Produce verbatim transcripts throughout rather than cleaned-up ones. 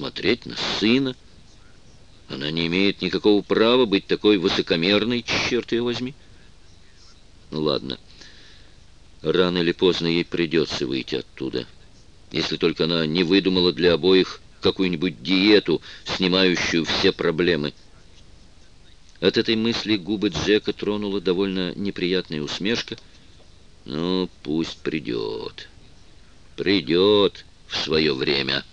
посмотреть на сына. Она не имеет никакого права быть такой высокомерной, черт ее возьми. Ну ладно, рано или поздно ей придется выйти оттуда, если только она не выдумала для обоих какую-нибудь диету, снимающую все проблемы. От этой мысли губы Джека тронула довольно неприятная усмешка. Ну, пусть придет. Придет в свое время.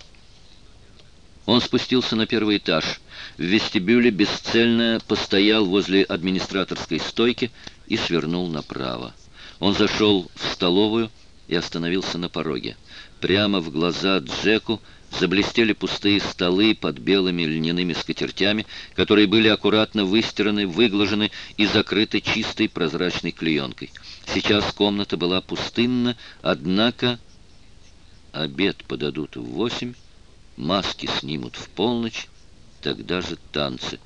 Он спустился на первый этаж. В вестибюле бесцельно постоял возле администраторской стойки и свернул направо. Он зашел в столовую и остановился на пороге. Прямо в глаза Джеку заблестели пустые столы под белыми льняными скатертями, которые были аккуратно выстираны, выглажены и закрыты чистой прозрачной клеенкой. Сейчас комната была пустынна, однако обед подадут в восемь, маски снимут в полночь, тогда же танцы.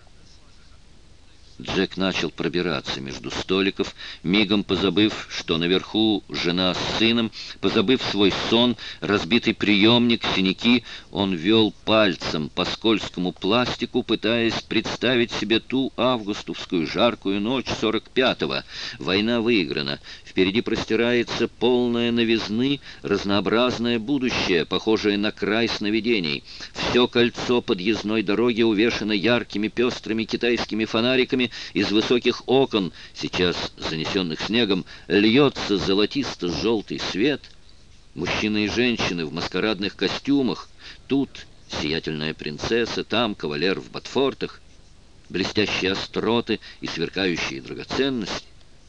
Джек начал пробираться между столиков, мигом позабыв, что наверху жена с сыном, позабыв свой сон, разбитый приемник, синяки. Он вел пальцем по скользкому пластику, пытаясь представить себе ту августовскую жаркую ночь сорок пятого. Война выиграна. Впереди простирается полное новизны, разнообразное будущее, похожее на край сновидений. Все кольцо подъездной дороги увешано яркими пестрыми китайскими фонариками. Из высоких окон, сейчас занесенных снегом, льется золотисто-желтый свет. Мужчины и женщины в маскарадных костюмах. Тут сиятельная принцесса, там кавалер в ботфортах. Блестящие остроты и сверкающие драгоценности.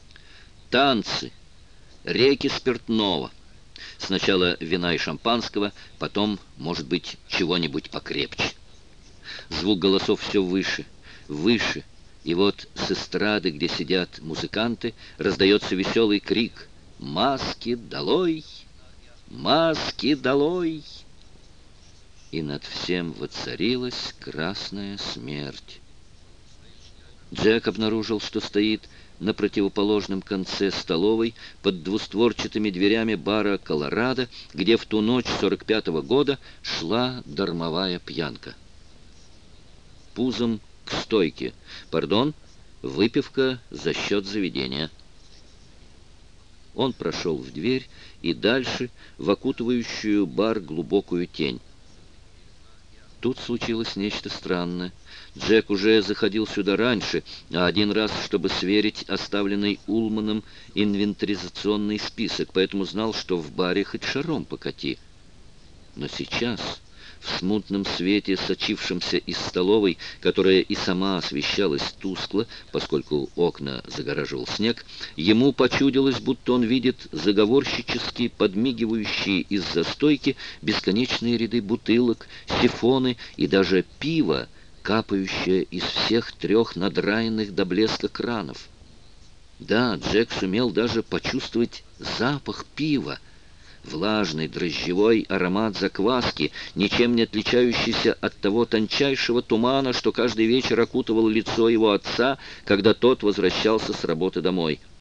Танцы, реки спиртного. Сначала вина и шампанского, потом, может быть, чего-нибудь покрепче. Звук голосов все выше, выше. И вот с эстрады, где сидят музыканты, раздается веселый крик: «Маски долой! Маски долой!» И над всем воцарилась красная смерть. Джек обнаружил, что стоит на противоположном конце столовой под двустворчатыми дверями бара «Колорадо», где в ту ночь сорок пятого года шла дармовая пьянка. Пузом к стойке. Пардон, выпивка за счет заведения. Он прошел в дверь и дальше в окутывающую бар глубокую тень. Тут случилось нечто странное. Джек уже заходил сюда раньше, а один раз, чтобы сверить оставленный Улманом инвентаризационный список, поэтому знал, что в баре хоть шаром покати. Но сейчас, в смутном свете, сочившемся из столовой, которая и сама освещалась тускло, поскольку окна загораживал снег, ему почудилось, будто он видит заговорщически подмигивающие из-за стойки бесконечные ряды бутылок, сифоны и даже пиво, капающее из всех трех надраенных до блеска кранов. Да, Джек сумел даже почувствовать запах пива, влажный дрожжевой аромат закваски, ничем не отличающийся от того тончайшего тумана, что каждый вечер окутывал лицо его отца, когда тот возвращался с работы домой.